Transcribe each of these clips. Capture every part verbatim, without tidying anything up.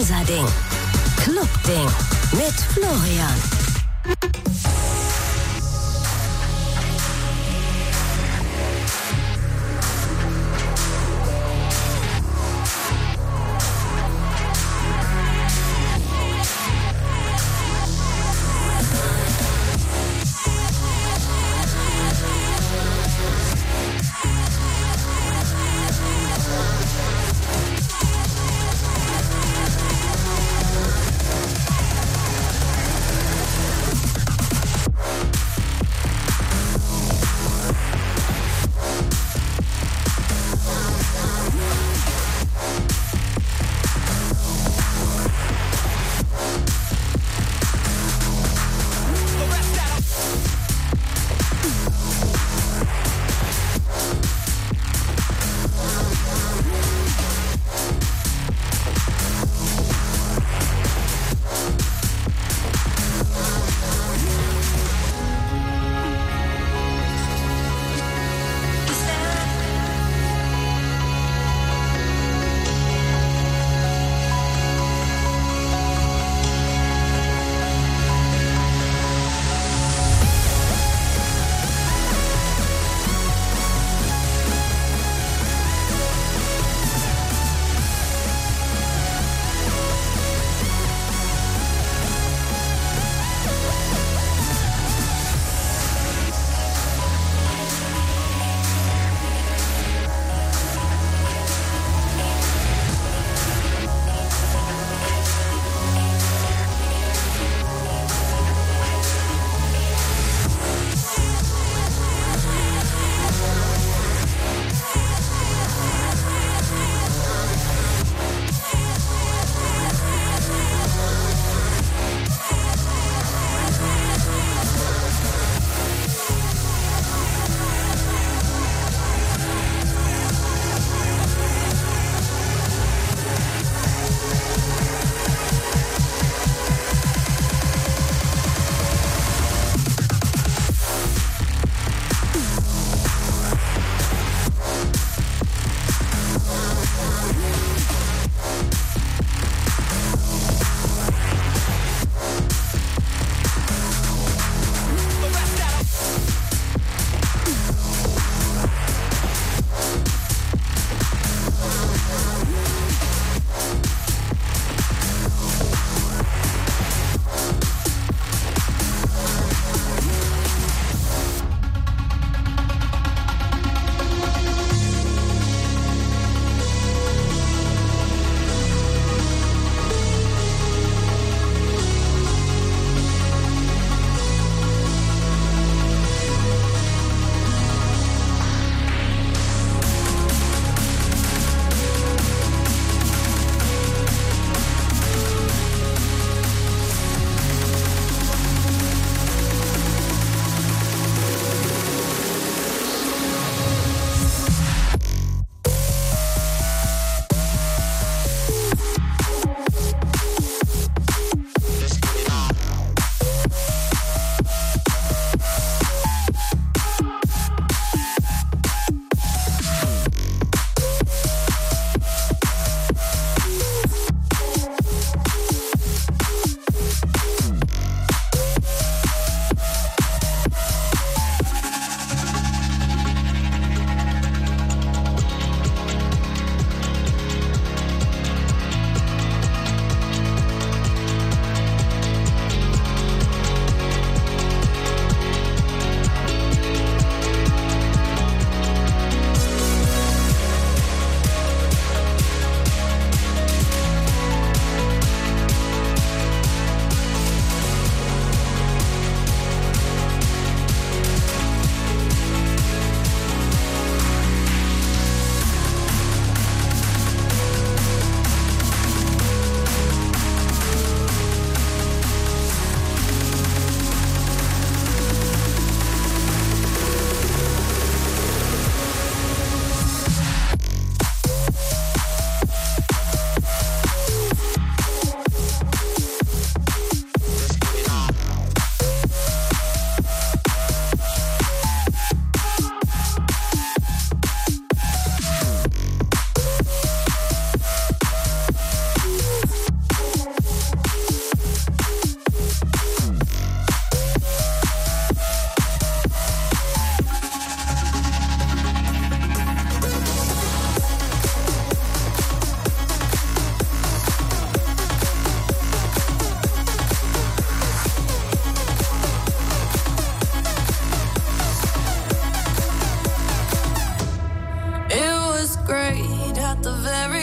Unser Ding. Clubding mit Florian.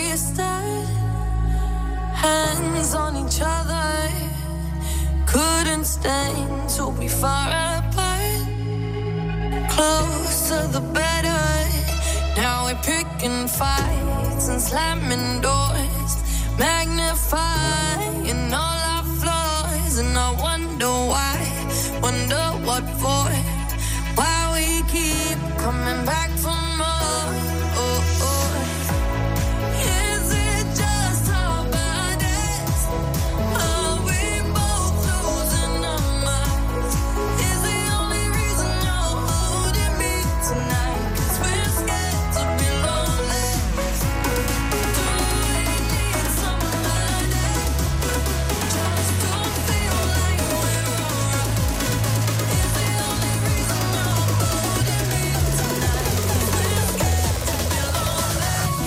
we stood, hands on each other, couldn't stand to be far apart. Closer the better. Now we're picking fights and slamming doors, magnifying all our flaws. And I wonder why, wonder what for, why we keep coming back for more. Oh, oh. Is it just our bodies? Are we both losing our minds? Is the only reason you're holding me tonight 'cause we're scared to be lonely? Do we need somebody just to feel like we're alright? Is the only reason you're holding me tonight 'cause we're scared to be lonely?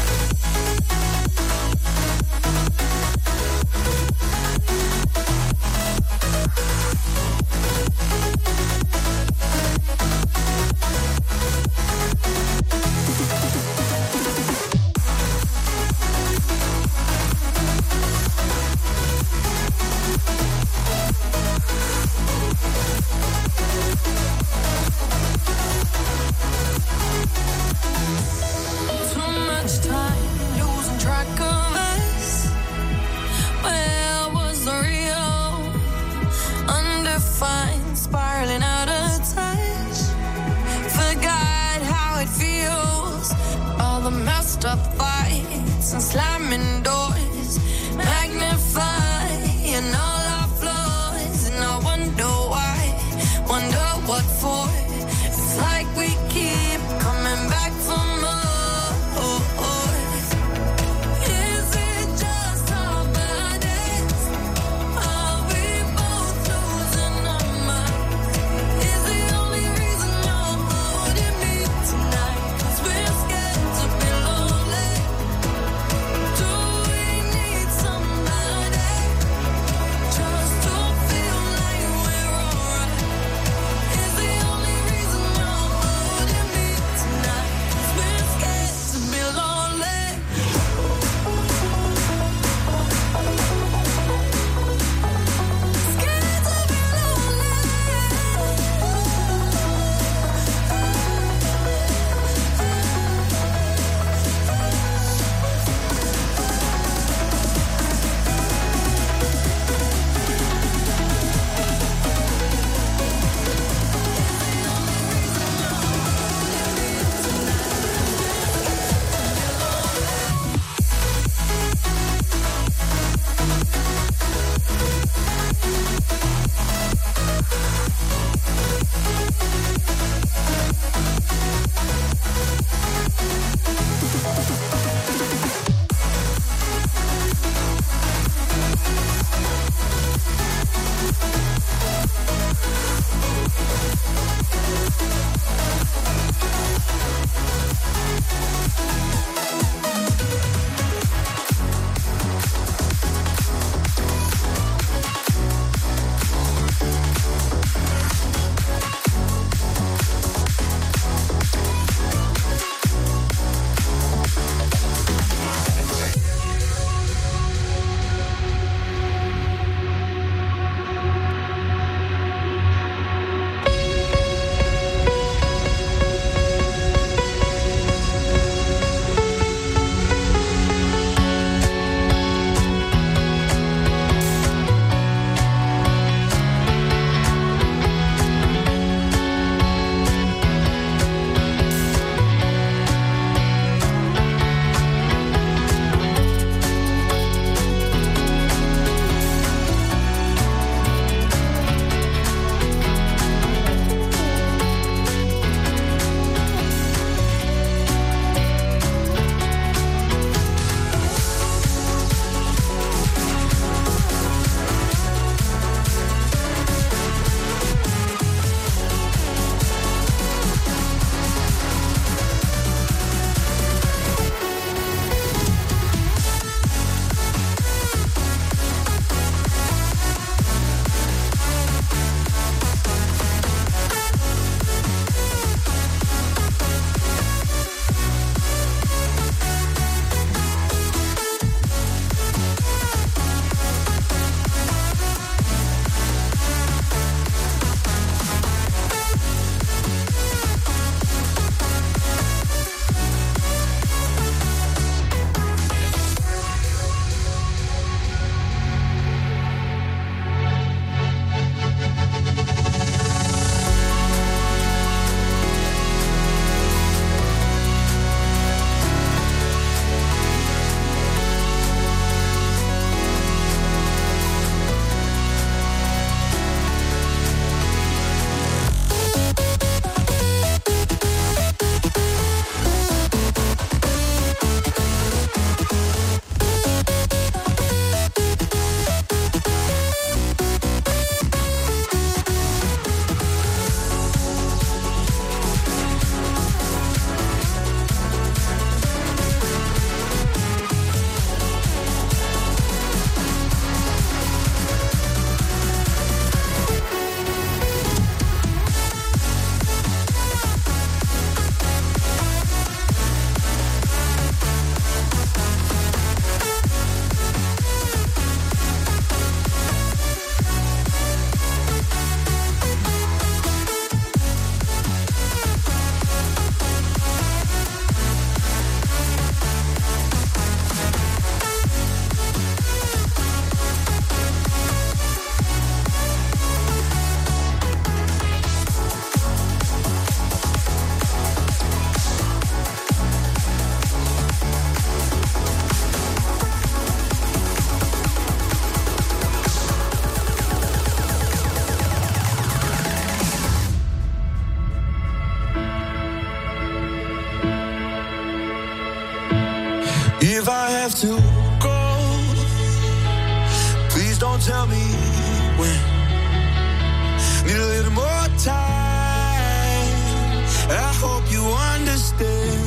Too much time losing track of us. Where was the real? Undefined, spiraling out of touch. Forgot how it feels. All the messed up fights and slamming doors, magnifying all our flaws. And I wonder why, wonder what for. It's like we keep coming back for more. Oh, oh. Is it just our bodies? Are we both losing our minds? Is the only reason you're holding me tonight 'cause we're scared to be lonely? Do we have to go. Please don't tell me when. Need a little more time. I hope you understand.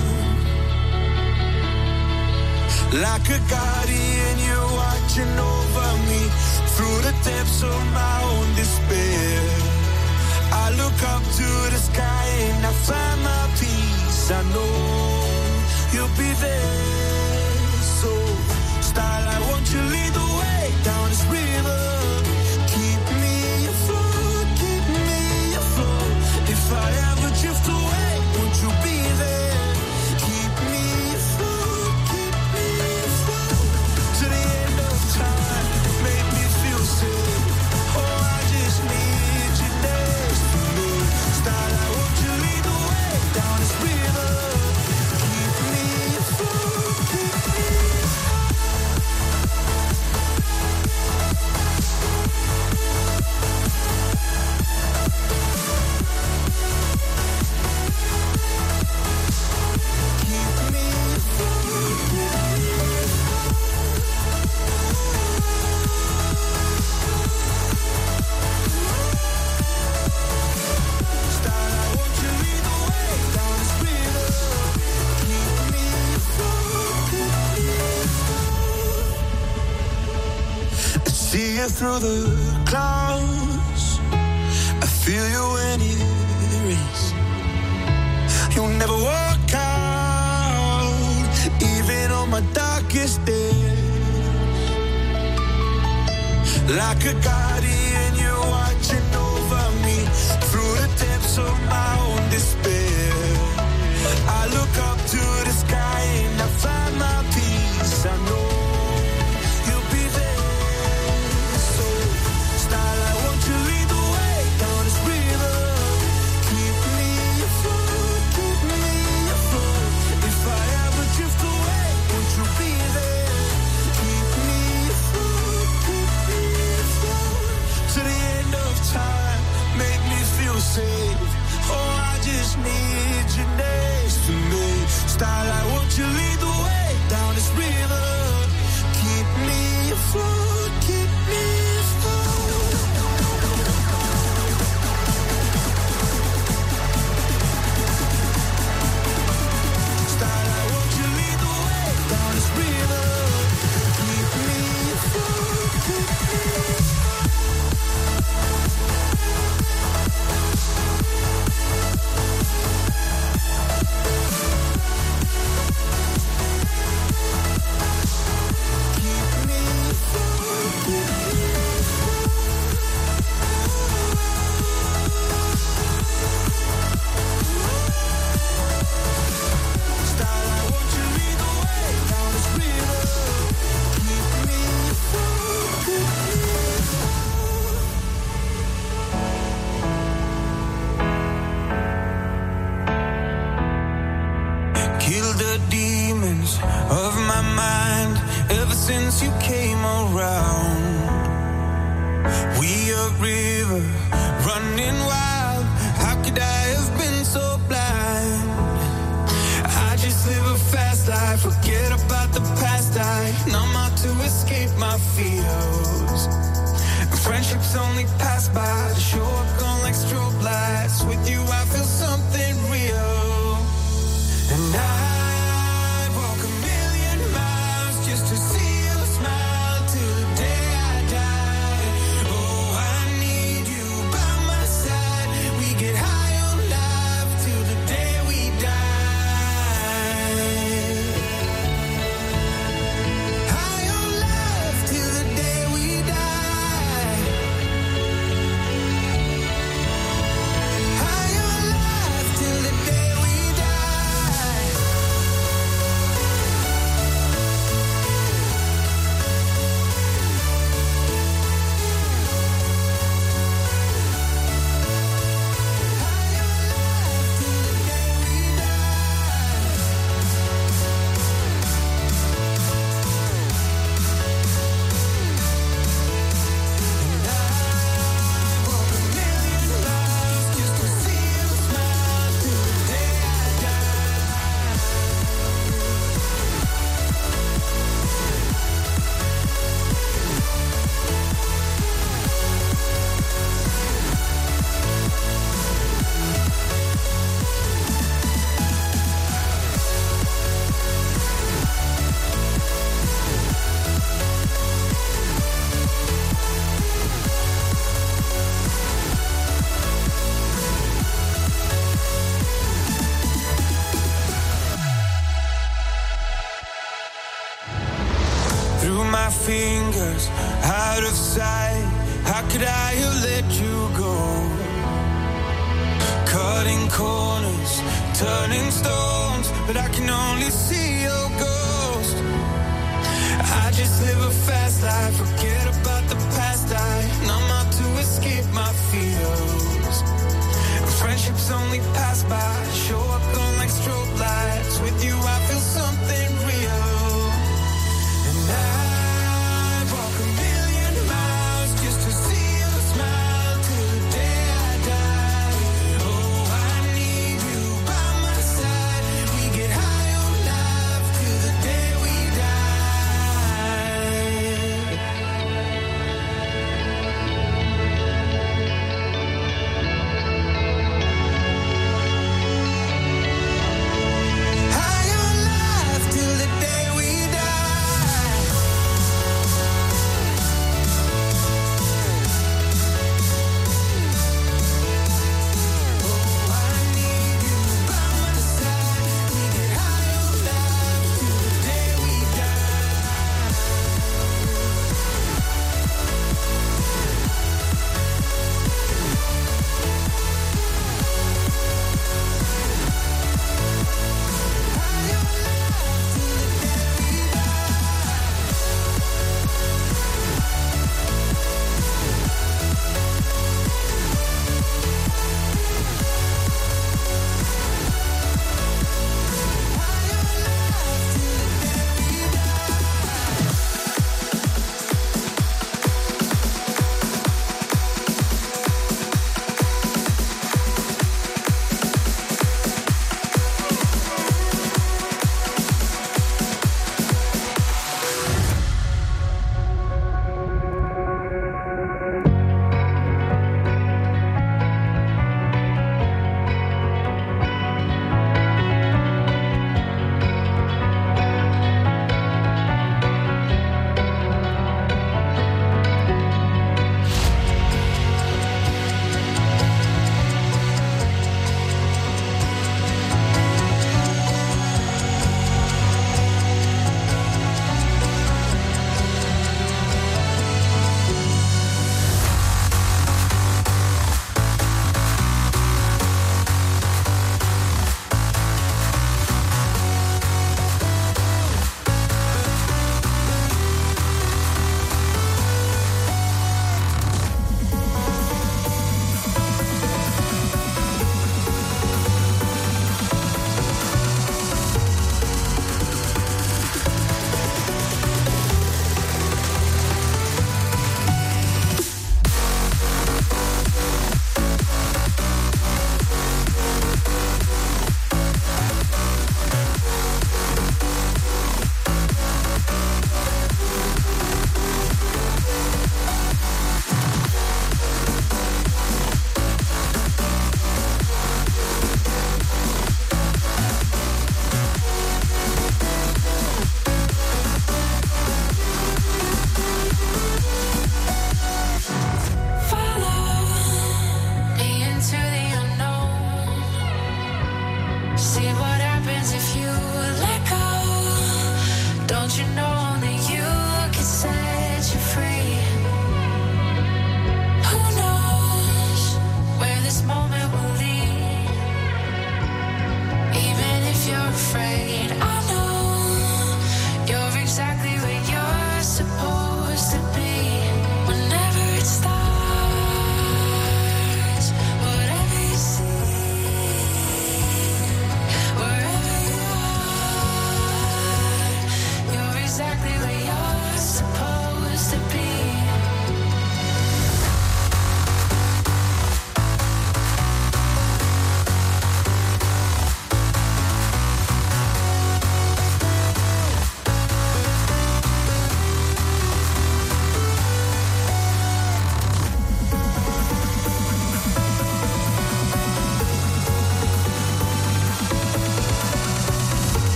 Like a guardian, you're watching over me through the depths of my own despair. I look up to the sky and I find my peace. I know you'll be there. So, starlight, won't you lead the way down this river? Keep me afloat, keep me afloat. If I ever drift away, won't you be there? Keep me afloat, keep me afloat. To the end of time, make me feel safe. Oh, I just need you next to me. Starlight, won't you lead the way down this river? Keep me afloat, keep me see you through the clouds. I feel you when it rains. You'll never walk out, even on my darkest days. Like a guardian, you're watching over me through the depths of my own despair. I look up to the sky and I find my peace. I know you'll be there. Starlight, won't you lead the way down this river? Keep me afloat, keep me afloat. If I ever drift away, won't you be there? Keep me afloat, keep me afloat. To the end of time, make me feel safe. Oh, I just need you next to me. Starlight, won't you lead the way down this river? Keep me afloat, keep me of my mind ever since you came around. We a river running wild. How could I have been so blind? I just live a fast life, forget about the past. I numb out to escape my fears. Friendships only pass by to show up gone like strobe lights. With you I feel something real. And I to see you smile till the day I die. Oh, I need you by my side. We get high on life till the day we die. High on life till the day we die. High on life through my fingers, out of sight. How could I have let you go? Cutting corners, turning stones, but I can only see your ghost. I just live a fast life, forget about the past. I numb out to escape my fears. Friendships only pass by, show up gone like strobe lights. With you I feel something real. And I walk a million miles just to see you smile till the day I die. Oh, I need you by my side. We get high on life till the day we die.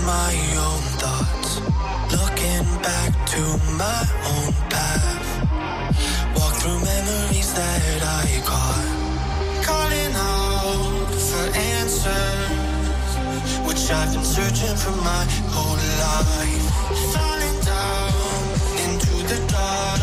my own thoughts, looking back to my own path. Walk through memories that I caught, calling out for answers, which I've been searching for my whole life. Falling down into the dark.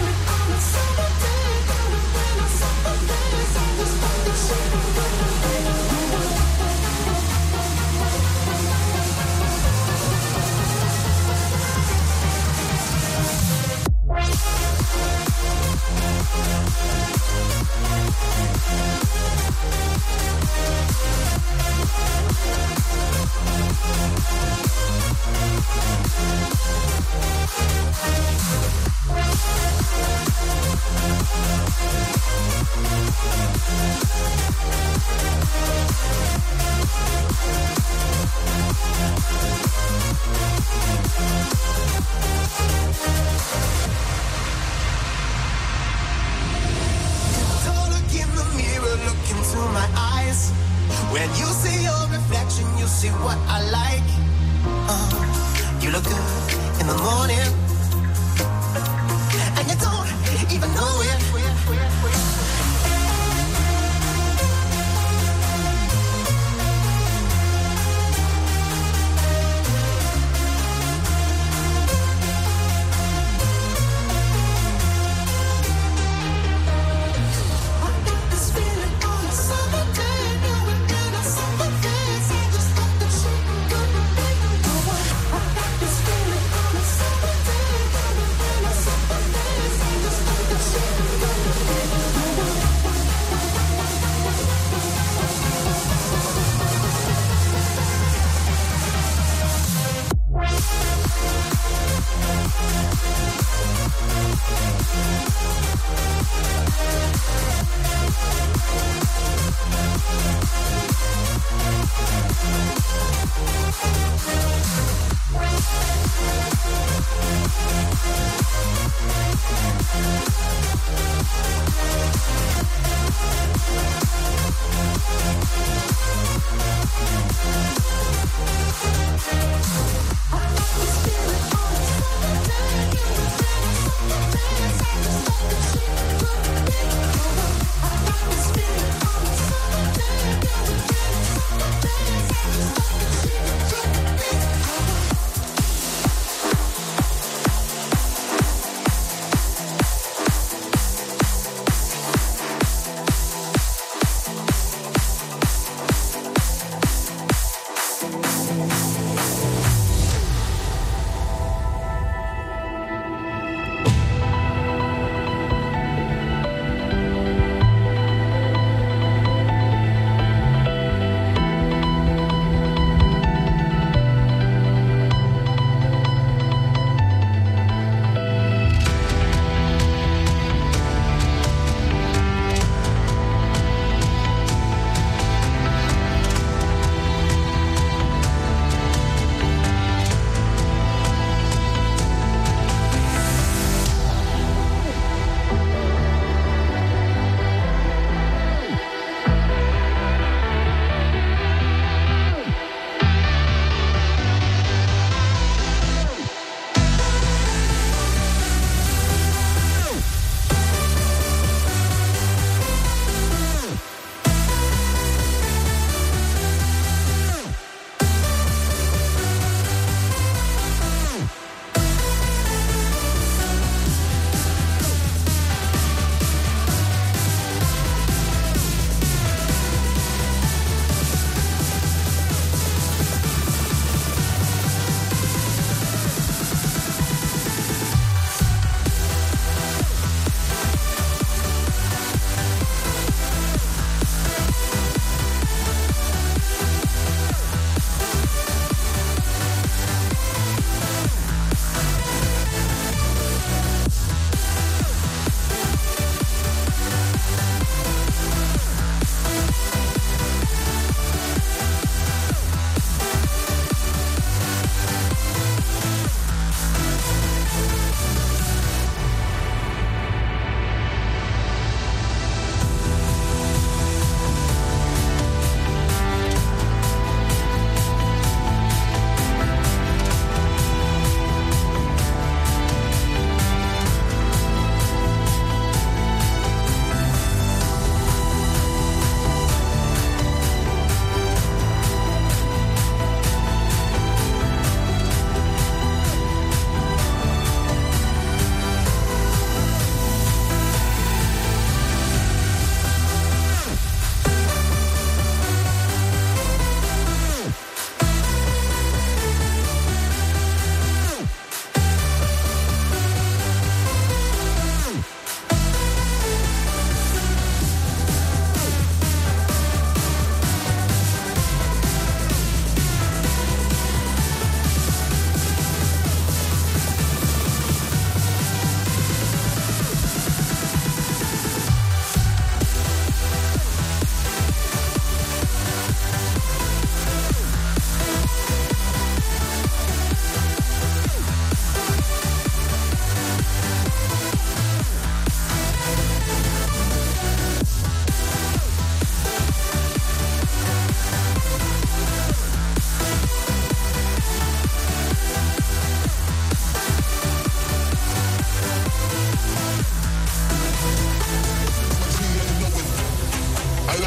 We'll be right back. see what I like. Uh, you look good in the morning, and you don't even know it. This feeling on a summer day.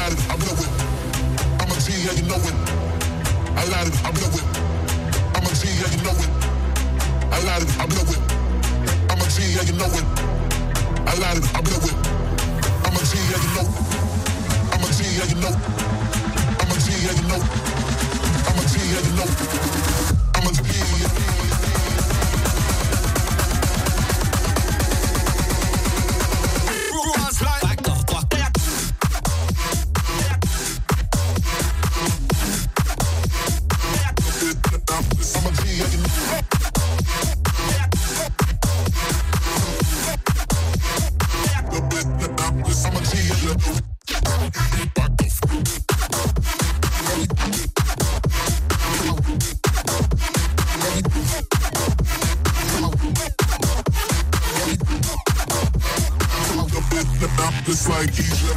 light it, I blow it. I'm a G, yeah, you know it. I light it, I blow it. I'm a G, yeah, you know it. I light it, I blow it. I'm a G, yeah, you know it. I light it, I blow it. I'm a G, yeah, you know. I'm a G, yeah, you know. I'm a G, yeah, you know. I'm a G, yeah, you know. I'm a G, yeah. Back the fuck up. I'm a G, yeah, you know. I'm a G, yeah, you know. It's like easy.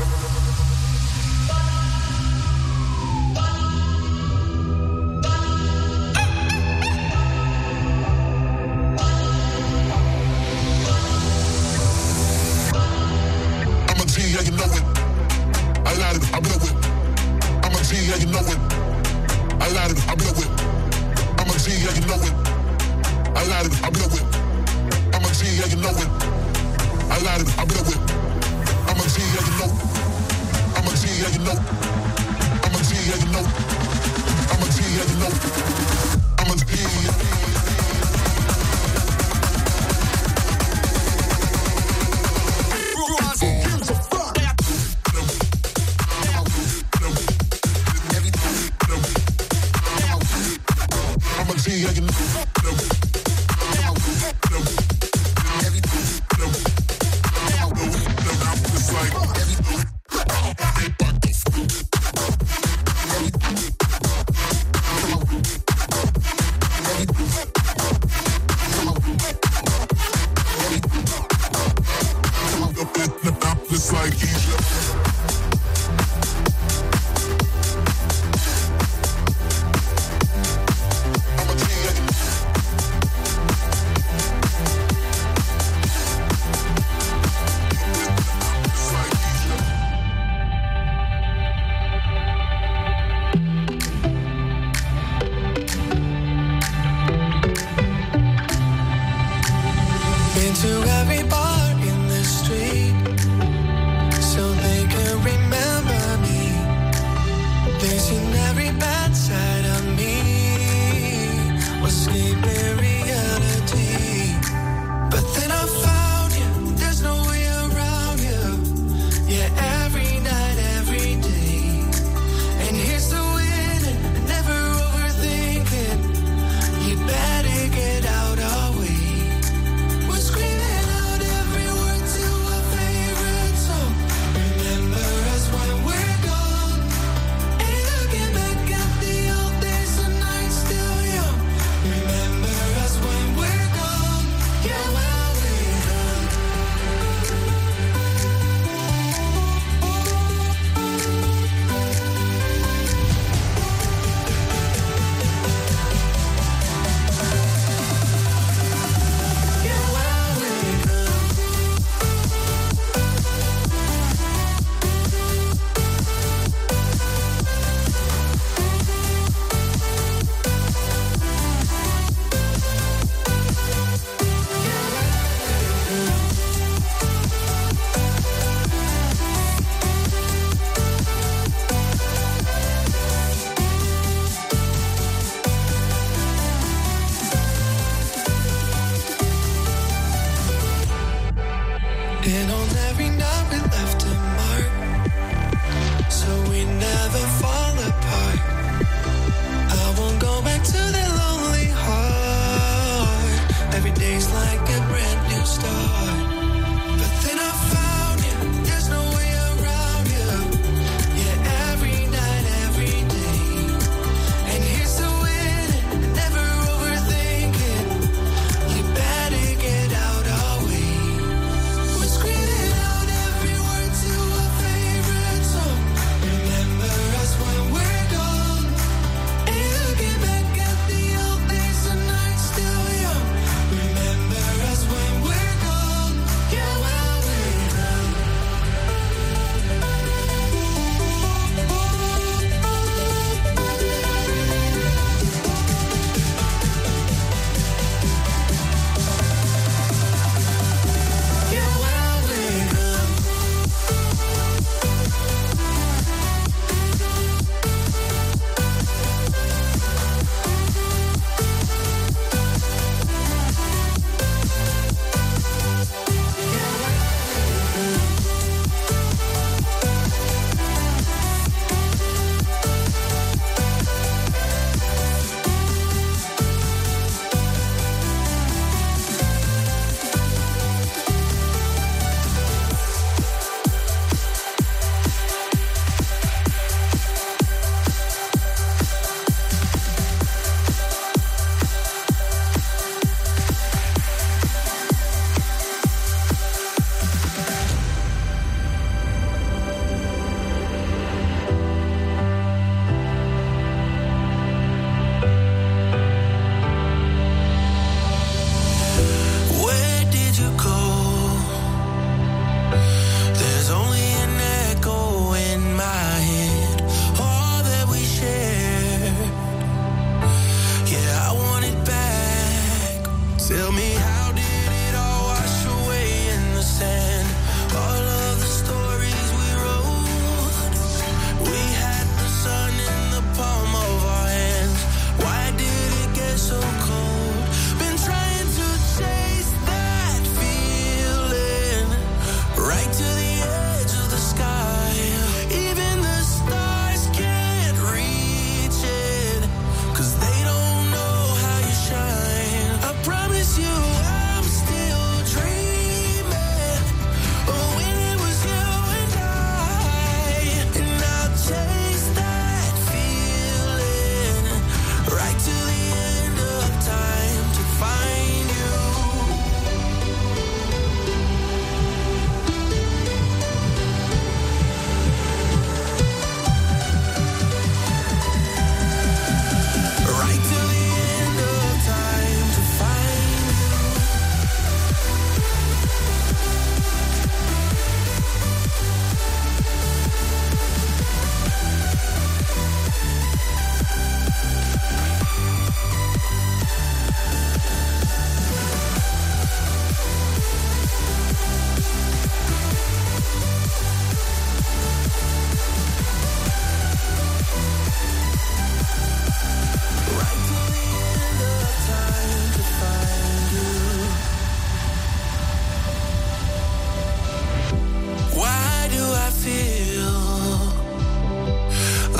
I'm a G, yeah, you know it. I light it, I blow it. I'm a G, yeah, you know it. I light it, I blow it. I'm a G, yeah, you know it. I light it, I blow it. I'm a G, yeah, you know it. I light it, I blow it. I'm a G, yeah, you know. I'm a G, yeah, you know. I'm a G, yeah, you know. I'm a G, yeah, you know. I'm a G, yeah. I'm a G, yeah, you know. It's like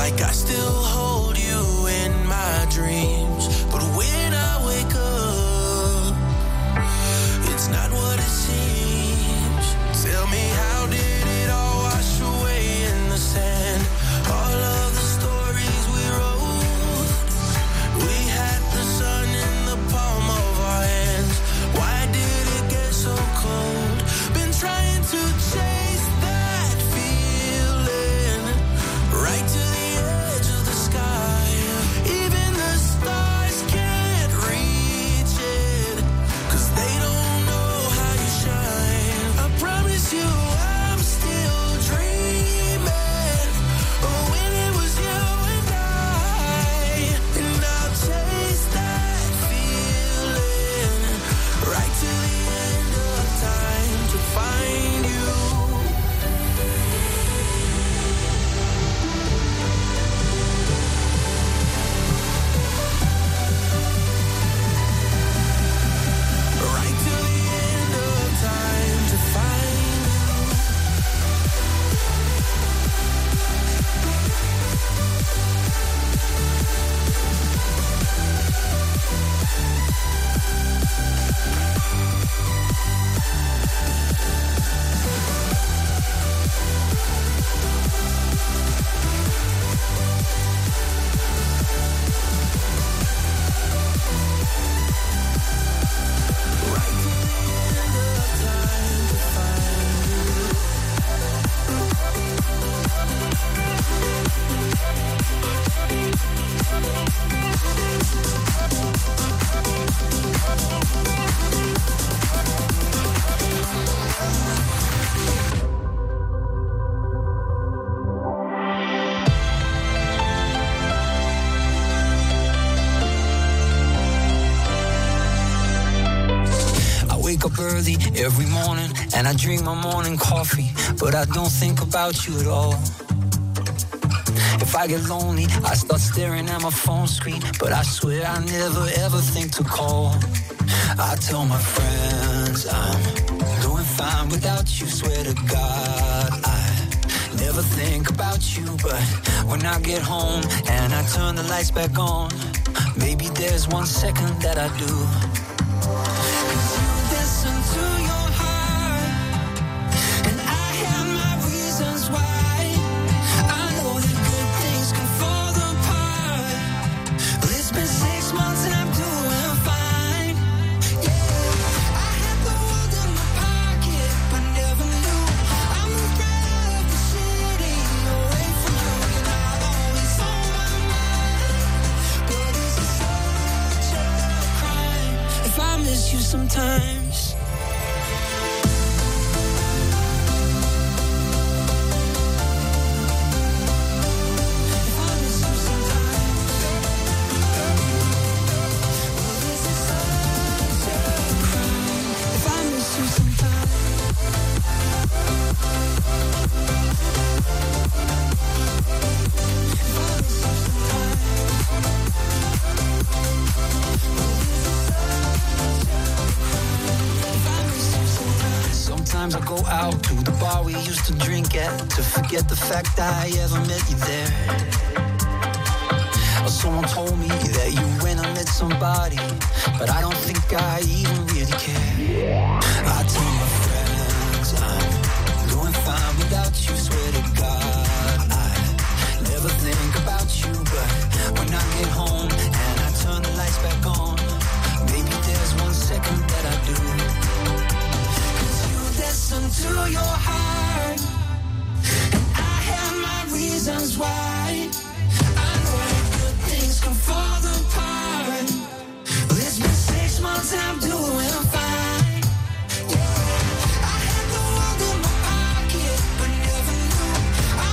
like I still hold you in my dreams. But when I wake up, it's not what it seems. Tell me, how did it all wash away in the sand? All of the stories we wrote, we had the sun in the palm of our hands. Why did it get so cold? Been trying to chase that feeling right to the edge of the sky. Even the stars can't reach it, 'cause they don't know how you shine. I promise you I'm still dreaming of when it was you and I. And I'll chase that feeling right to the end of time to find you. Right to the end of time to find I wake up early every morning and I drink my morning coffee, but I don't think about you at all. If I get lonely, I start staring at my phone screen, but I swear I never ever think to call. I tell my friends I'm doing fine without you, swear to God I never think about you. But when I get home and I turn the lights back on, maybe there's one second that I do. Listen to your heart, and I have my reasons why. I know that good things can fall apart. Well, it's been six months and I'm doing fine. Yeah, I had the world in my pocket, but never knew I moved right out of the city, away from you, and I'm always on my mind. But is it such a crime if I miss you sometimes? Sometimes I go out to the bar we used to drink at, to forget the fact I ever met you there. Or someone told me that you went and met somebody, but I don't think I even really care. I tell my friends I'm doing fine without you, swear to God I never think about you. But when I get home and I turn the lights back on, maybe there's one second that I do. Listen to your heart, and I have my reasons why. I know that good things can fall apart. Well, it's been six months and I'm doing fine. Yeah, I had the world in my pocket, but never knew I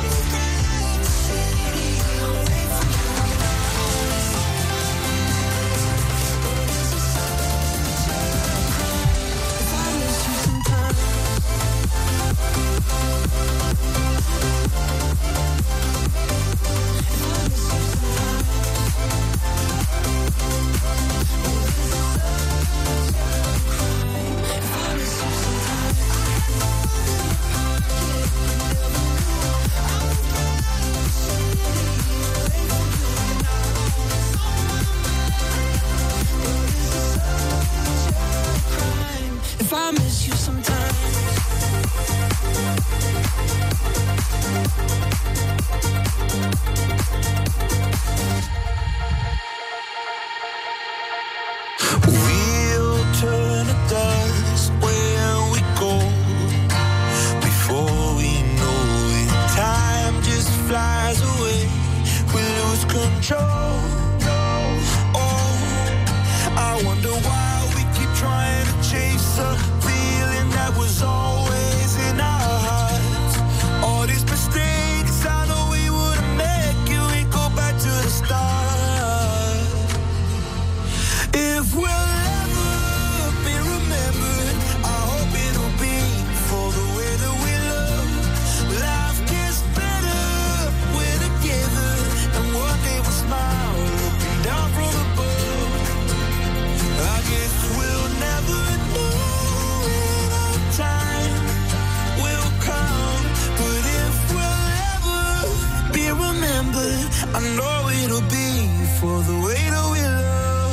control. Oh, I wonder why we keep trying to chase a feeling that was always in our hearts. All these mistakes I know we wouldn't make it, we go back to the start. If we'll ever be remembered, I hope it'll be for the way that we love. Life gets better, we're together, and one day we'll smile, looking down from above. I guess we'll never know when our time will come, but if we'll ever be remembered, I know it'll be for the way that we love.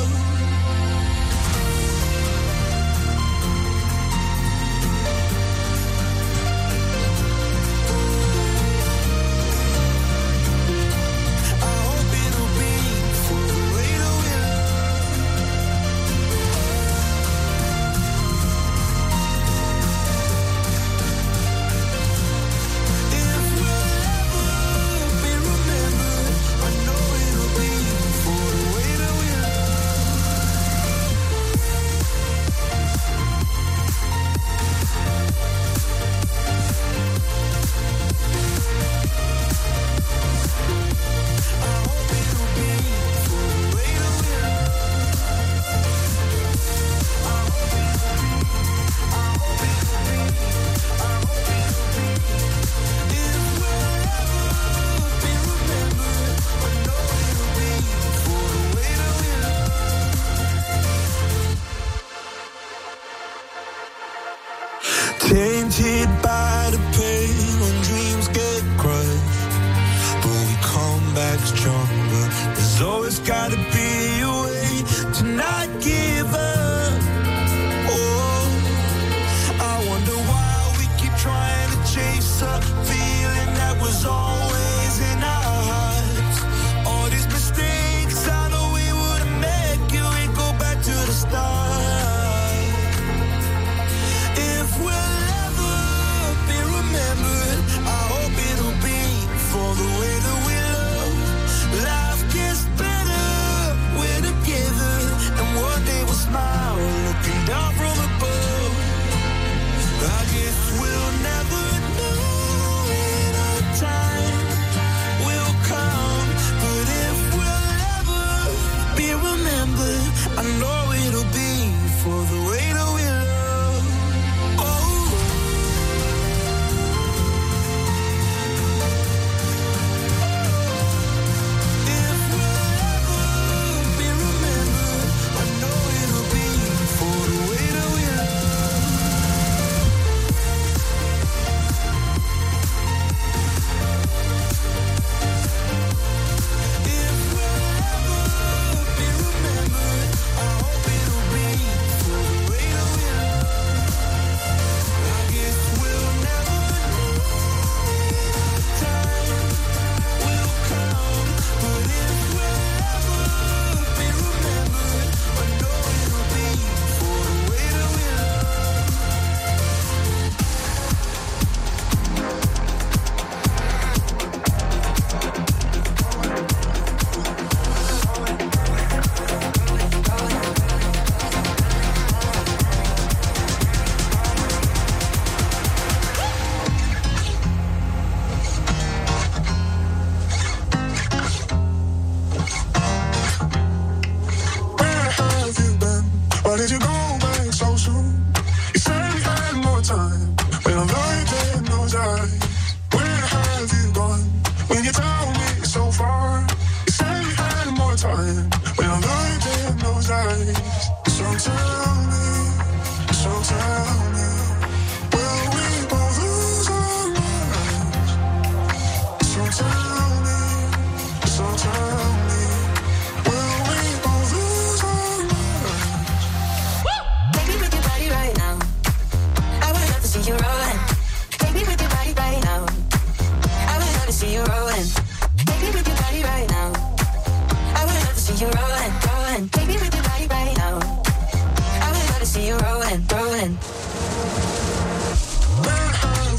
Tainted by the pain when dreams get crushed, but we come back stronger. There's always gotta be a way to not give up. Oh, I wonder why we keep trying to chase a feeling that was always in our hearts. All these mistakes I know we wouldn't make it, we go back to the start. If we'll I hope it'll be for the way that we love. Life gets better, we're together, and one day we'll smile, looking down from above. I guess we'll never know when our time will come, but if we'll ever be remembered, I know it'll be for the way that we love.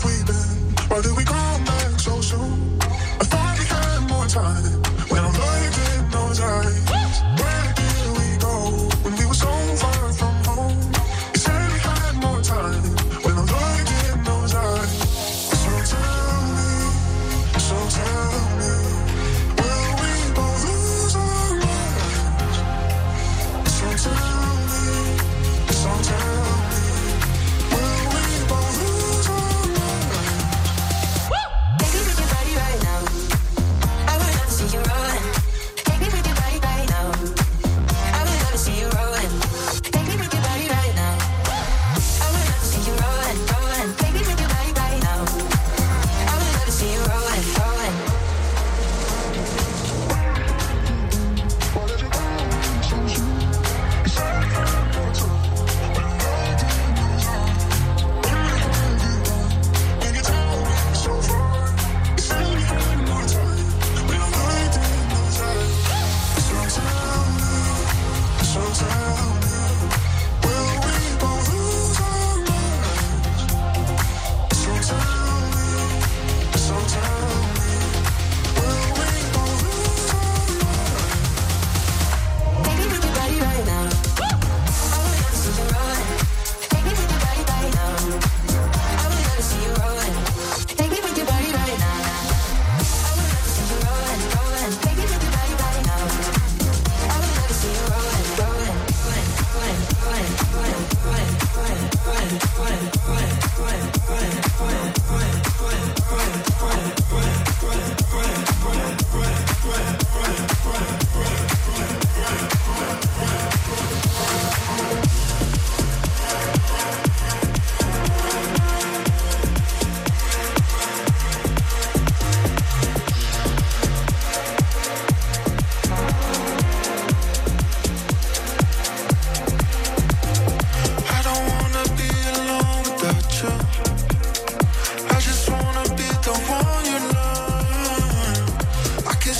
Why did we come back so soon? I thought we had more time. When I'm lying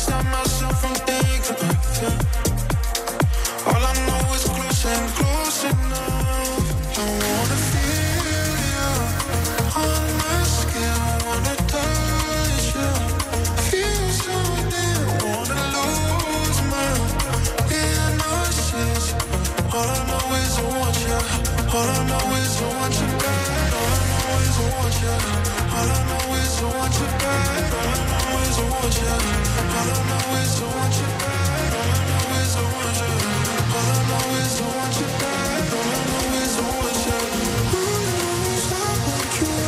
stop myself from thinking of you. All I know is close and close enough. I wanna feel you on my skin, wanna touch you, feel something, wanna lose my innocence. All I know is I want you. All I know is I want you back. All I know is I want you. All I know is I want you back. All I know is I want you. All I know is I want you back. All I know is I want you. All I know is I want you back. All I know is I want you. All I know is I want you.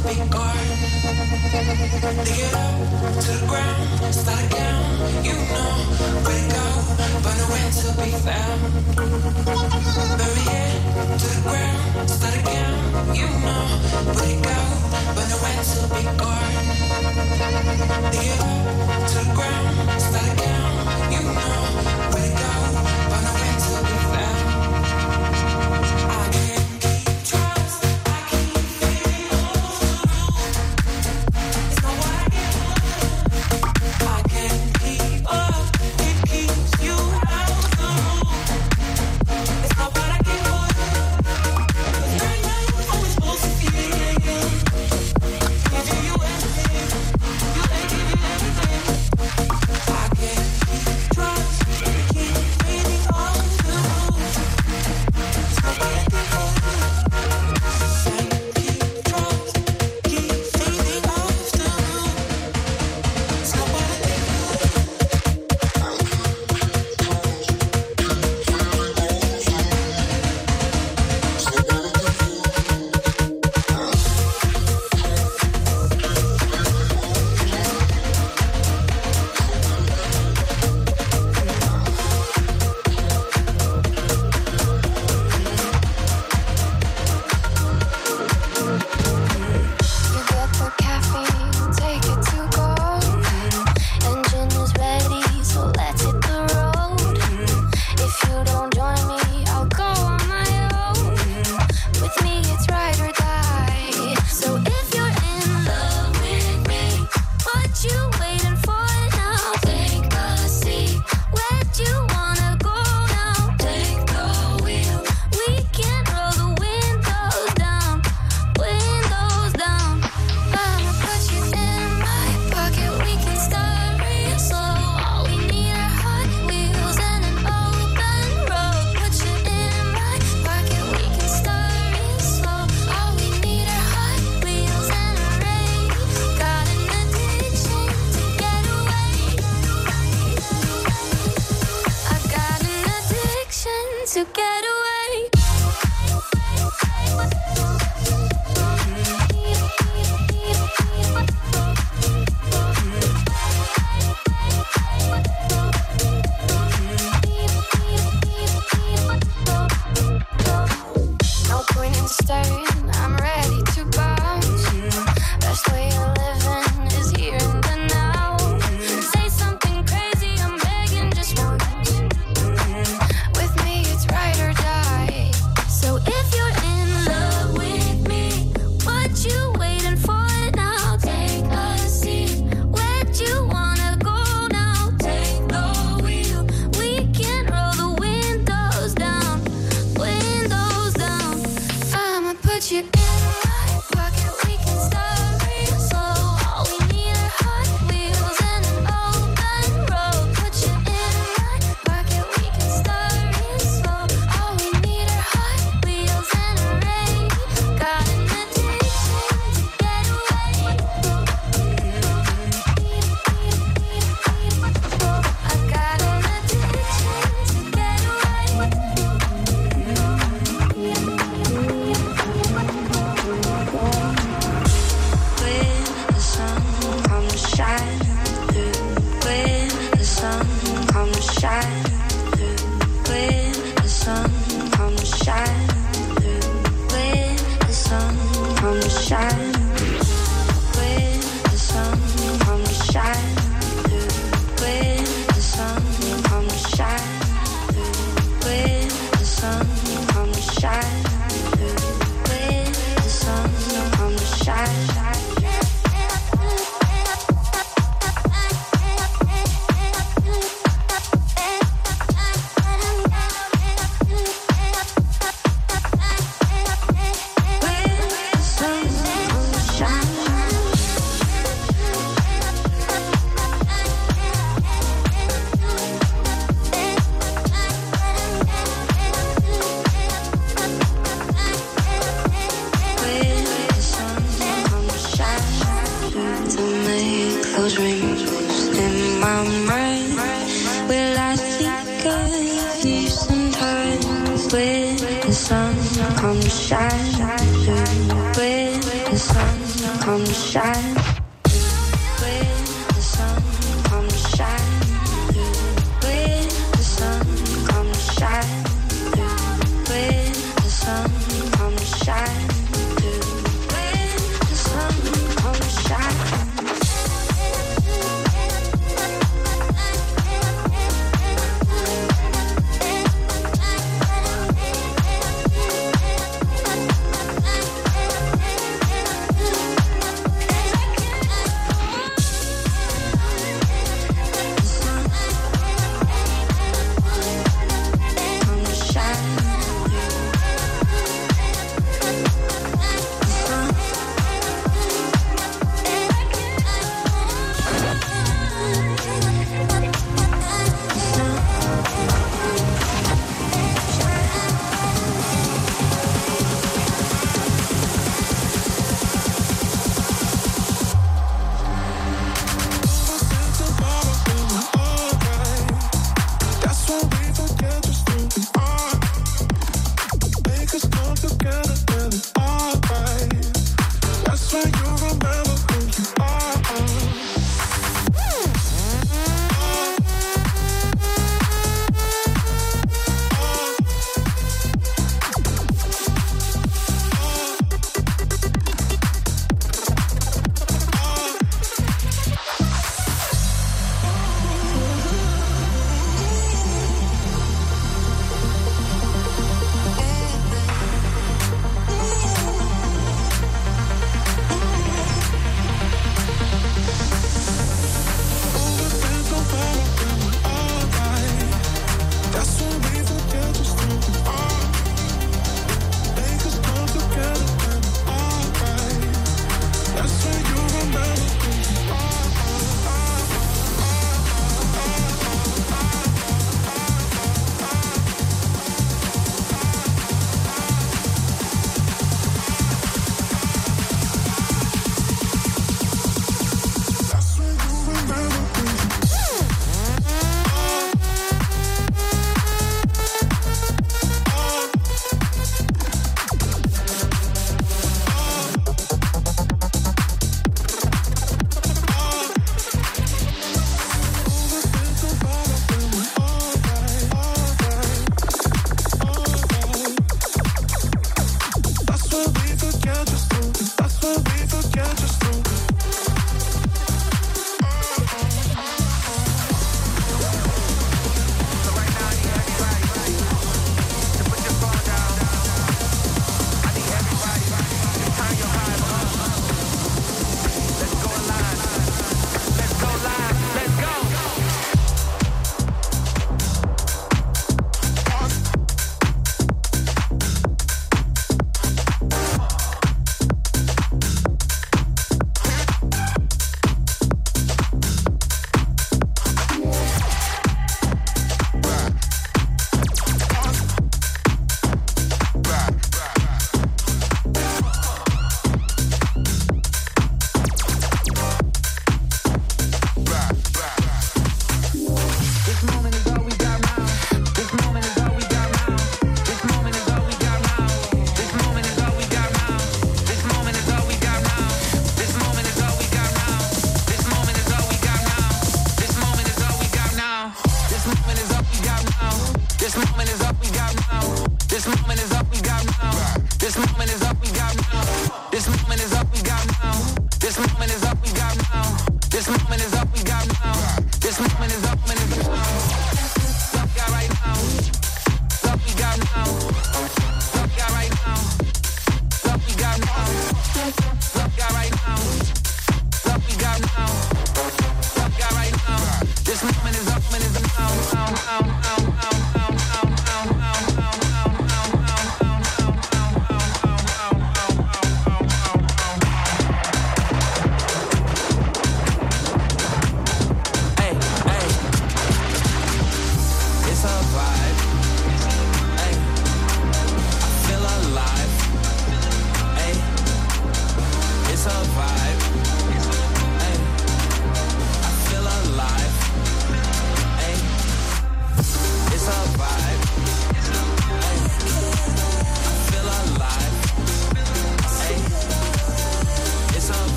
be gone. Dig it up to the ground, start again. You know where to go, but nowhere to be found. Bury it to the ground, start again. You know where to go, but nowhere to be gone. Dig it up to the ground, start again. You know where to go, but nowhere to be found. I can't keep trust, I keep feeling all it's not what I get. I can't keep up, it keeps you out the room. It's not what I get for you. Right now you're always supposed to feel it. Give you everything, you ain't give you everything. I can't keep trust, keep feeling all the room. It's not what I get for you. Can't keep trust, keep feeling all the room. It's not what I get for you. You get the caffeine, take it to go. Engine is ready, so let's hit the road. If you don't join me, I'll go on my own. With me, it's ride or die. So if you're in love with me, what you waiting for now? Take a seat. Where do you wanna go now? Take the wheel. We can roll the windows down. Windows down. I'ma put you in my pocket. We can start real slow. All we need are hot wheels and an open road. Put you in my pocket. We can start real slow. All we need are hot wheels and a rain. Got an addiction to get away. I got an addiction to get away. No point in staring, I'm ready to bounce. Best way of living is here and the now. Say something crazy, I'm begging just once. With me, it's ride or die. So if you're in love with me, what you waiting for now? Take a seat. Where'd you wanna go now? Take the wheel. We can roll the windows down. Windows down. I'ma put you in my pocket. We can start real slow. All we need are hot wheels and an open road. Put you in my pocket. We can start real slow. All we need are hot wheels and a rain. Got an addiction to get away. I got an addiction to get away. When the sun comes shining through, when the sun comes shining through, when the sun comes shining through, when the sun comes shining, when the sun comes shining through, when the sun comes shining through, when the sun comes shining through, when the sun comes shining. Those rainbows in my mind. Will I think of you sometimes when the sun comes shining through? When the sun comes shine, when the sun comes shine, when the sun comes shine, when the sun comes shine, when the sun comes shine.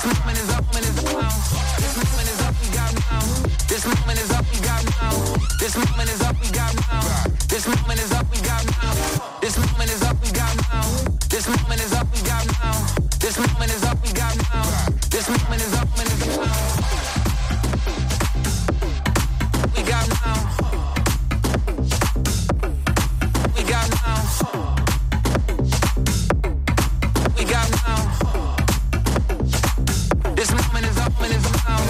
This moment is up, moment is up now. This moment is up, we got now. This moment is up, we got now. This moment is up, we got now. This moment is up, we got now. This moment is up, we got now. This moment is up, we got now. This moment is up, we got now. This moment is up, moment is up now. We got now. We got now. We got now. This moment is up, moment is up now.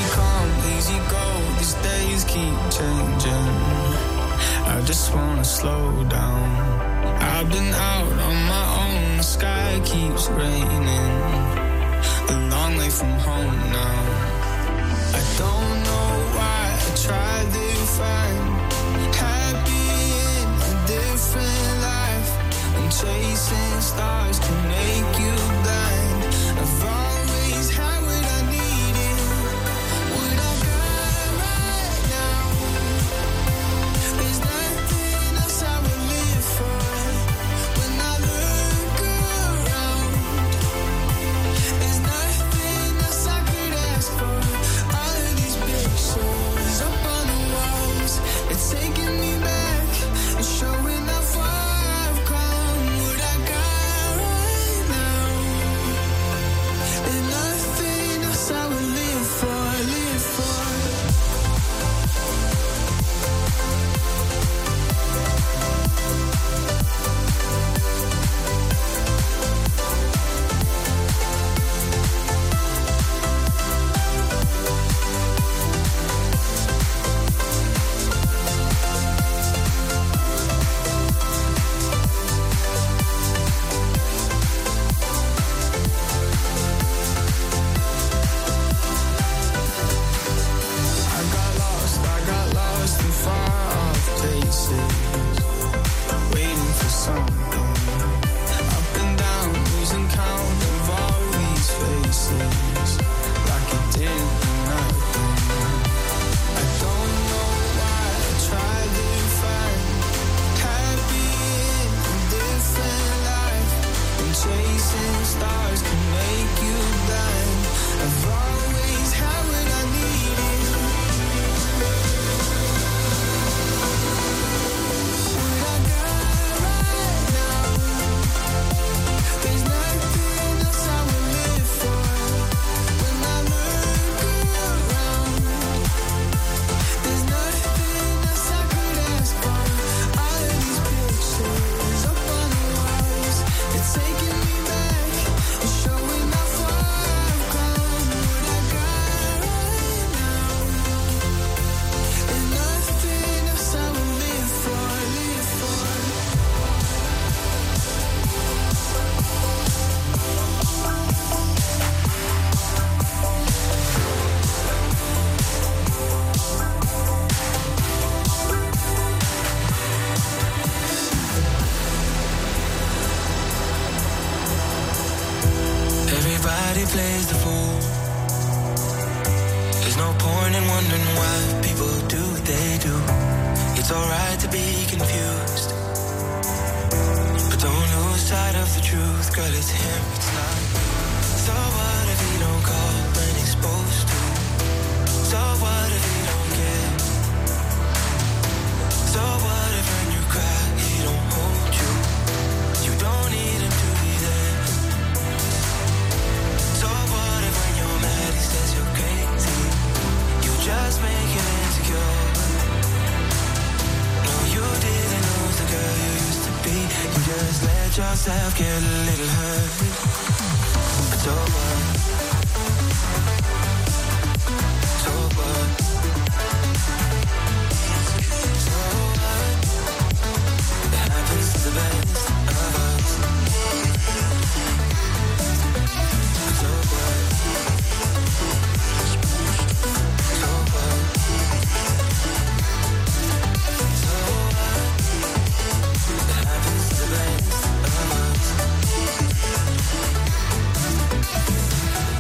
come, easy go. These days keep changing. I just wanna slow down. I've been out on my own. The sky keeps raining. A long way from home now. I don't know why I try to find happy in a different life. And chasing stars can make you blind. I've always had what I needed. What I got right now. There's nothing else I would live for. When I look around, there's nothing else I could ask for. All of these pictures up on the walls, it's taking me back and showing how far I've come. What I got right now, there's nothing else I would live for, live for. I got lost, I got lost in far off places, waiting for something. Up and down, losing count of all these faces, like it didn't mean nothing. I don't know why I try to find happy in a different life. And chasing stars can make you blind. I've always had what I needed. What I got right now, there's nothing else I would live for. When I look around, there's nothing else I could ask for. All of these pictures up on the walls, it's taking me back and showing how far I've come. What I got right now, there's nothing else I would live for, live for. Everybody plays the fool. There's no point in wondering why people do what they do. It's alright to be confused, but don't lose sight of the truth. Girl, it's him, it's not you. So what if he don't call when he's supposed to? So what if he don't care? So what if when you cry he don't hold you? You don't need him to be there. So what if when you're mad he says you're crazy? You just make him insecure. No, you didn't lose the girl you used to be. You just let yourself get a little hurt. But so what? So what? So what? It happens to the best of us. But so what? So what? So what? It happens to the best of us.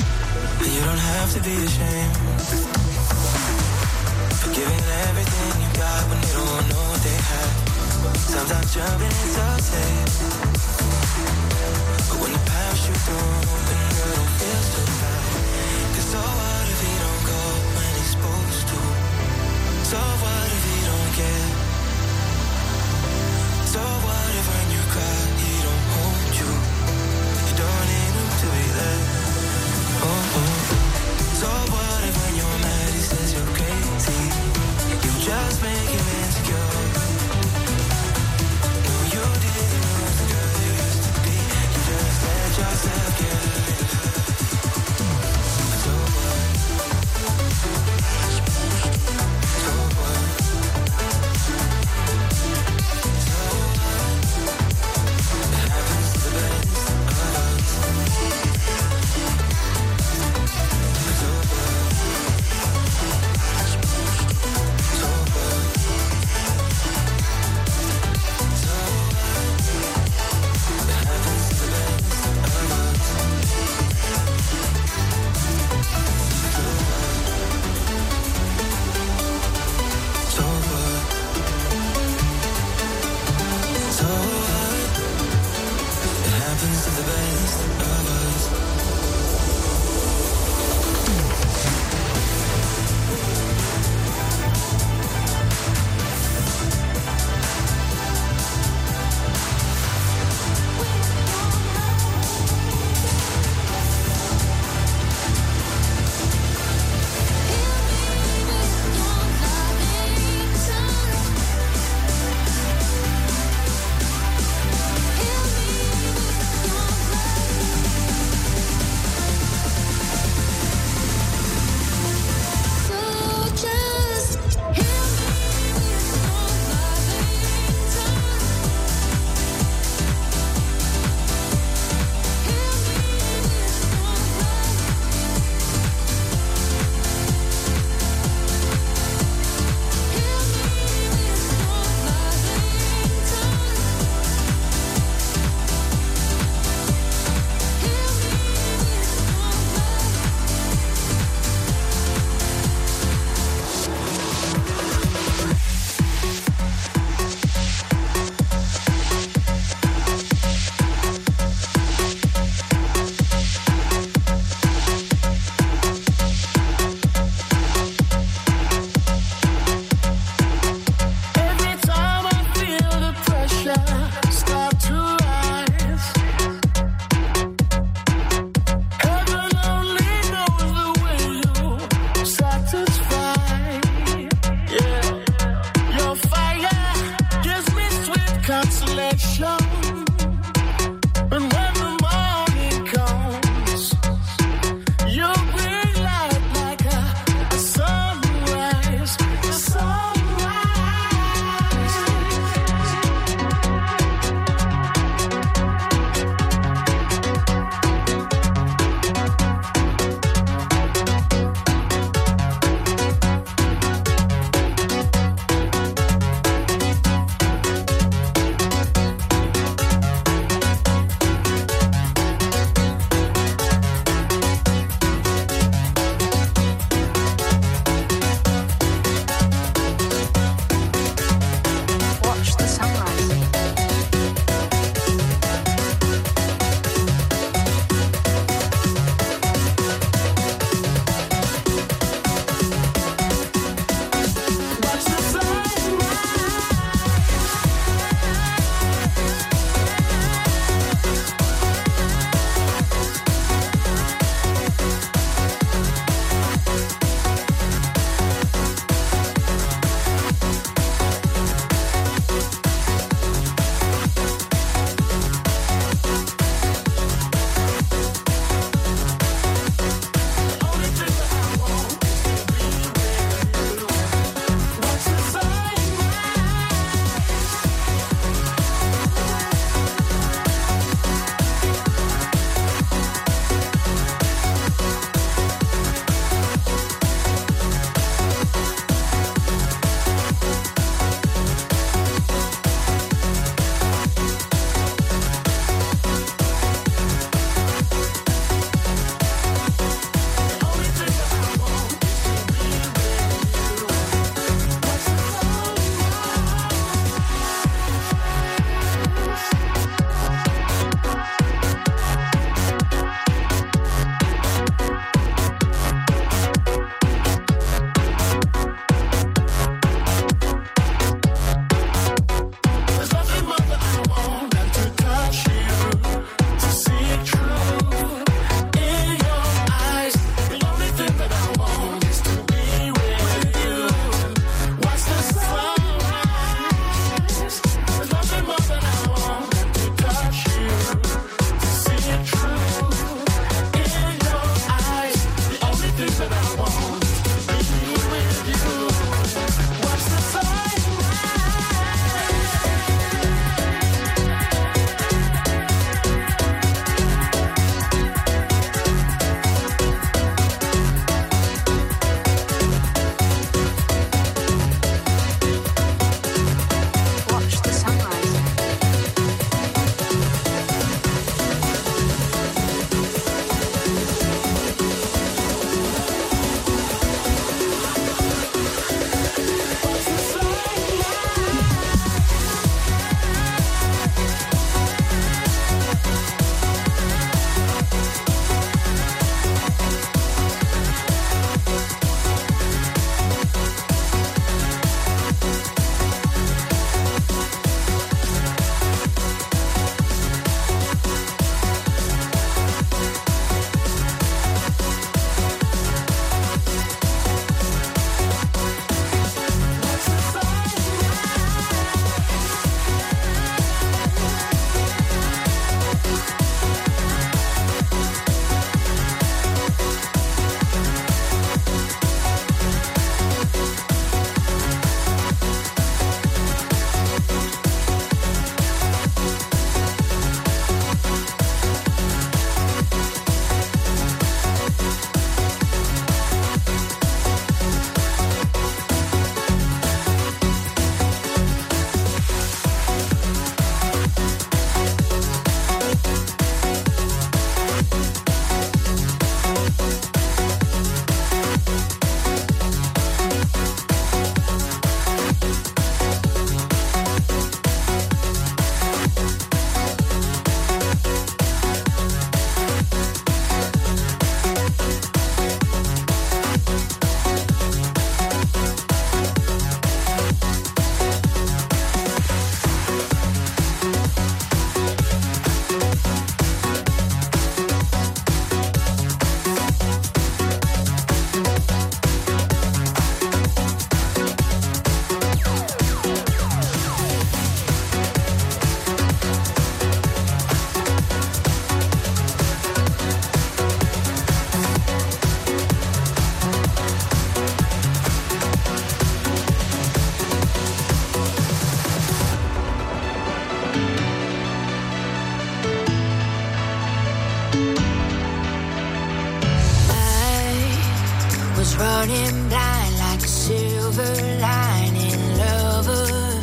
silver lining lover.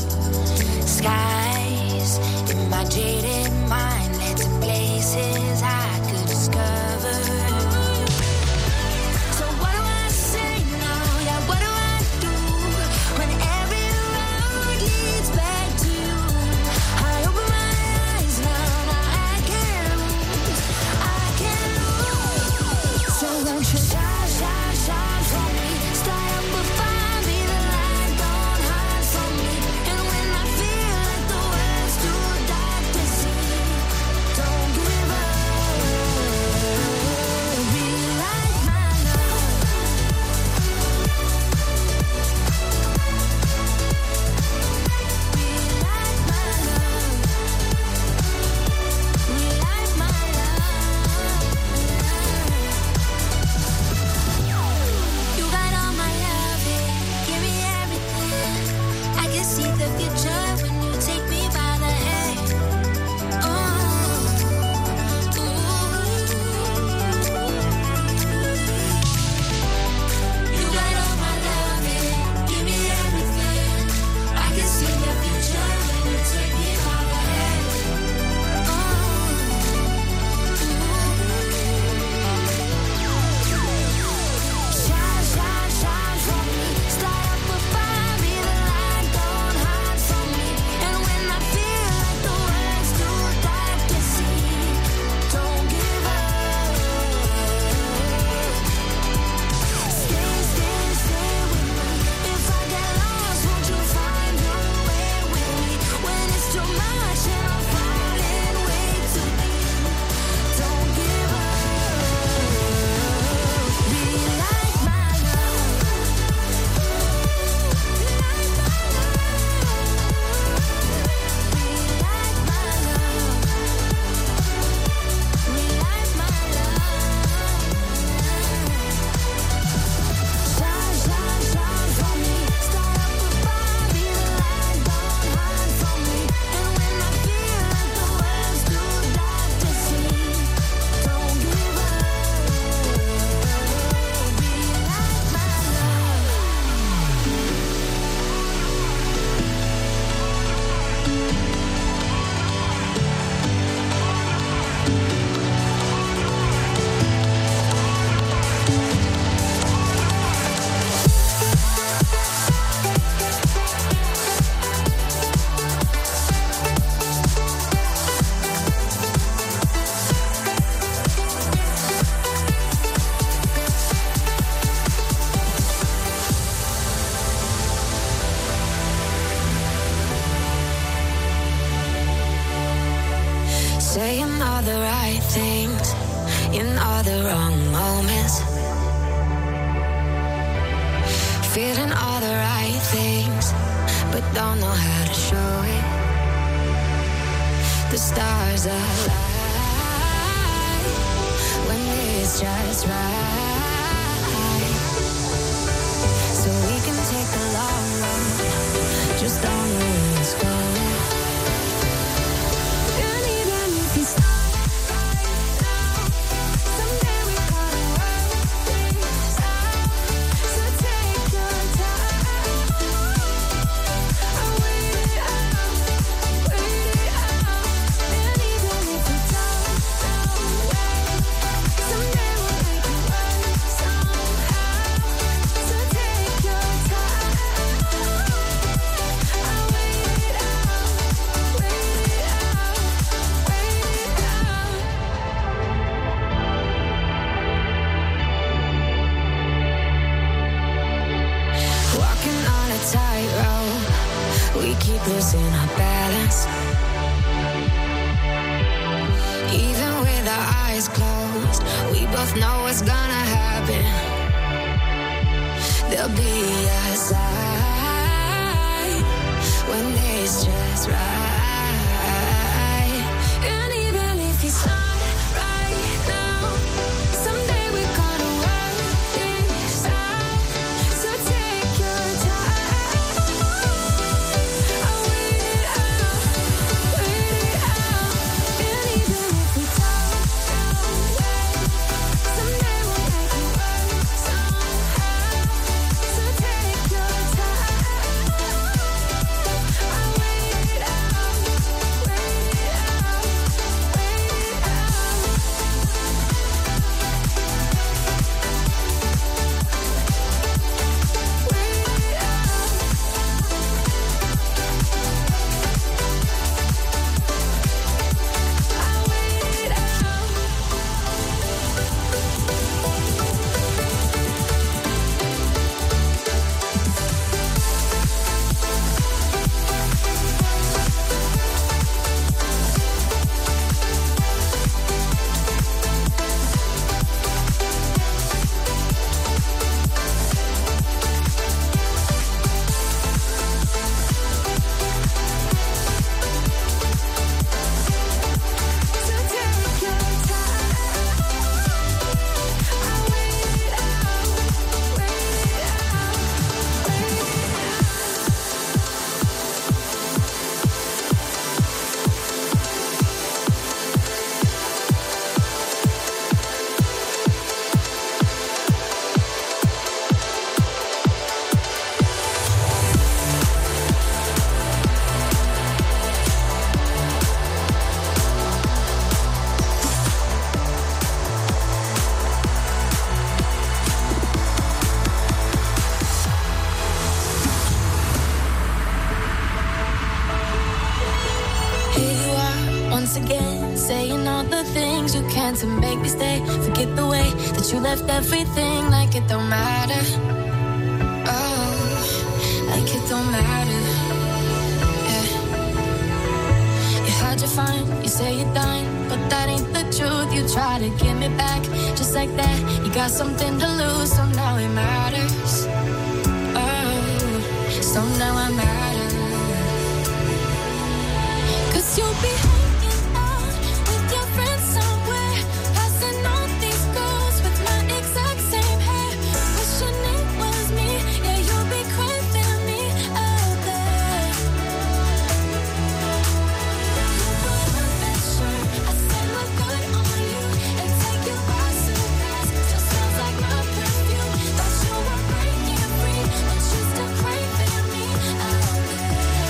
Skies in my jaded mind led to places I could discover. So what do I say now? Yeah, what do I do when every road leads back to you? I open my eyes now, now I can't lose, I can't lose. So won't you shine, shine, shine for me? Start up a fire, be the light, don't hide from me. And when I feel like the world's too dark to see, don't give up. Be like my love. Be like my love. Be like my love. You got all my love, yeah. Give me everything. I can see the future when you take me by the hand. Oh, you got all my love, yeah. Give me everything. I can see the future when you take me by the hand. Oh, shine, shine, shine for me. Start up a fire, be the light, don't hide from me. And when I feel like the world's too dark to see, don't give up. Stay, stay, stay with me. If I get lost, won't you find your way with me? When it's too much and I'm falling way too deep, don't give up. Be like my love. Be like my love. Be like my love. Shine, shine, shine for me. Start up a fire, be the light, don't hide from me. And when I feel like the world's too dark to see, don't give up. Be like my love. Saying all the right things in all the wrong moments. Feeling all the right things, but don't know how to show it. The stars align when it's just right. So we can take the long road, just don't know where it's going. And even if you start right now, someday we gotta work things out. So take your time. I'll wait it out, wait it out. And even if you don't know when, someday we'll make it work somehow. So take your time. I'll wait it out, wait it out, wait it out. Walking on a tightrope, we keep losing our balance. Even with our eyes closed, we both know what's gonna happen. There'll be a sign when it's just right. And even if you start right now, someday we're gonna work things out. So take your time. I'll wait it out, wait it out. And even if we don't know when, someday we'll make it work somehow. So take trying to make me stay. Forget the way that you left everything like it don't matter. Oh, like it don't matter. Yeah. You had your fun, you say you're done, but that ain't the truth. You try to get me back, just like that. You got something to lose, so now it matters. Oh, so now I matter. 'Cause you'll be hanging out with your friends somewhere, passing on these girls with my exact same hair. Wishing it was me, yeah, you'll be craving me out there. You put on that shirt, I said look good on you, and take you by surprise. Still smells like my perfume. Thought you were breaking free, but you still craving me out there.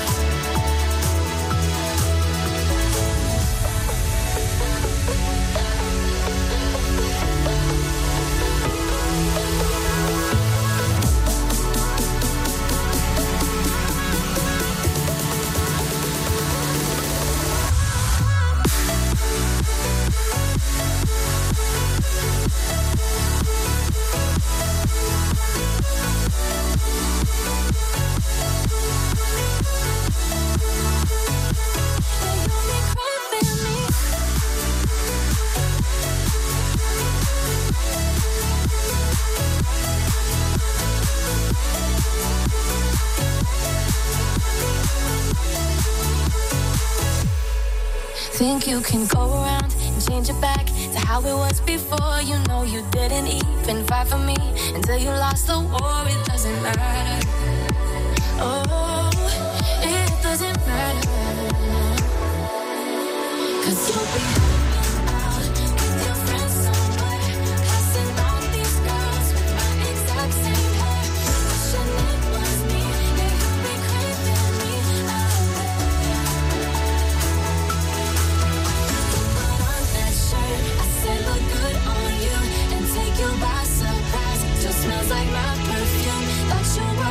Think you can go around and change it back to how it was before. You know you didn't even fight for me until you lost the war. It doesn't matter. Oh, it doesn't matter. 'Cause you'll be hanging out with your friends somewhere, passing on these girls with my exact same hair. Wishing it was me, yeah, you'll be craving me out there. Put on that shirt, I said look good on you, and take you by surprise. Still smells like my perfume. Thought you were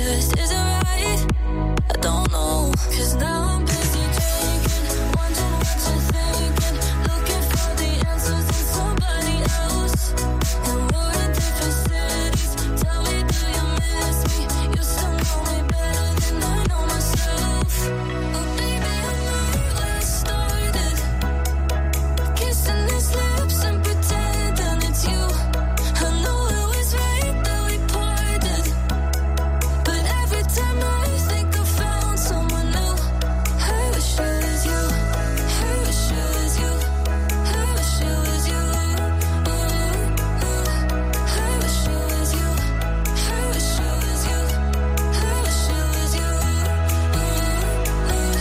just isn't right. I don't know, 'cause now I'm busy drinking, wondering what you're thinking, looking for the answers in somebody else. And we're in different cities. Tell me, do you miss me? You still know me better than I know myself. Oh baby, I know where it started, kissing these lips and pretending it's you. I know it was right that we parted, but every time I think I found someone new, I wish it was you, I wish it was you, I wish it was you. Ooh, ooh. I wish it was you, I wish it was you, I wish it was you. Ooh, ooh.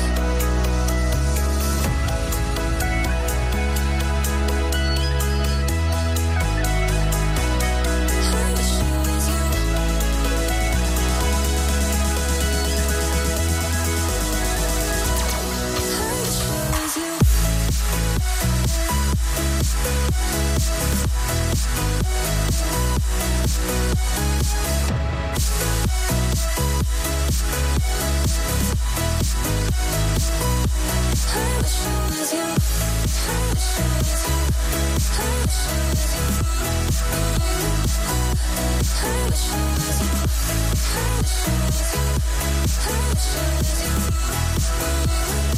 I wish it was you. I wish it was you. I wish it was you. I wish it was you. I wish it was you. I wish it was you. I wish it was you. I wish it was you.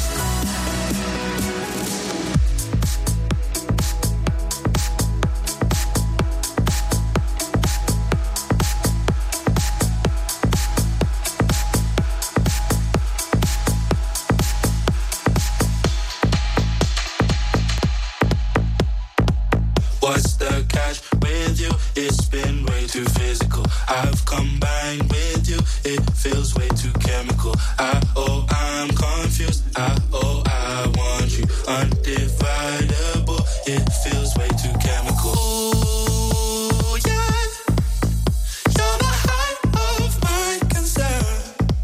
What's the catch with you? It's been way too physical. I've combined with you. It feels way too chemical. I oh I'm confused. I oh I want you undividable. It feels way too chemical. Ooh, yeah. You're the height of my concern.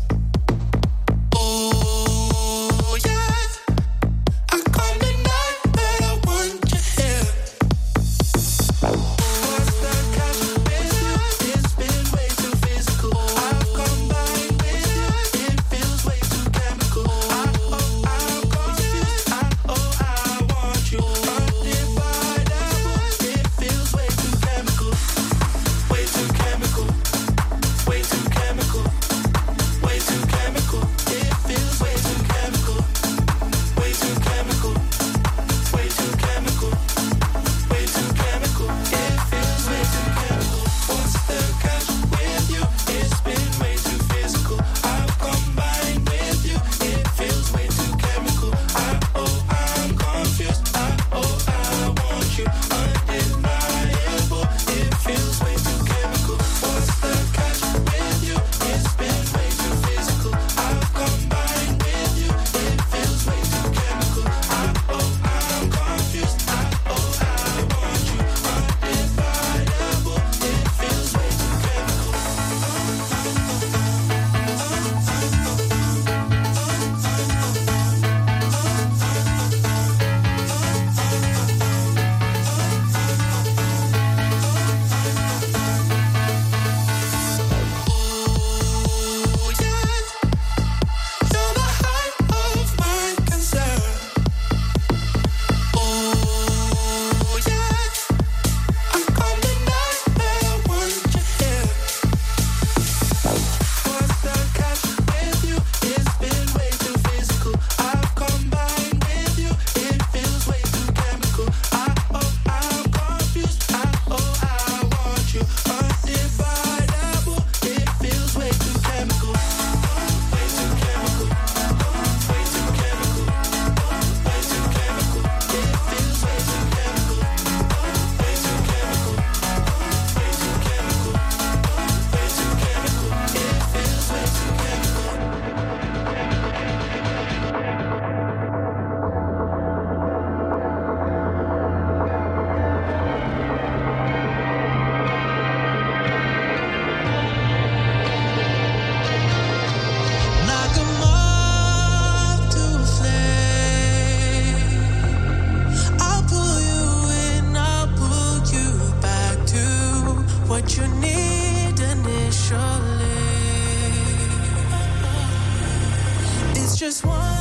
Ooh, yeah. I can't deny that I want you here. What's the catch with you? It's been way too physical. I've combined with you. It feels way too just want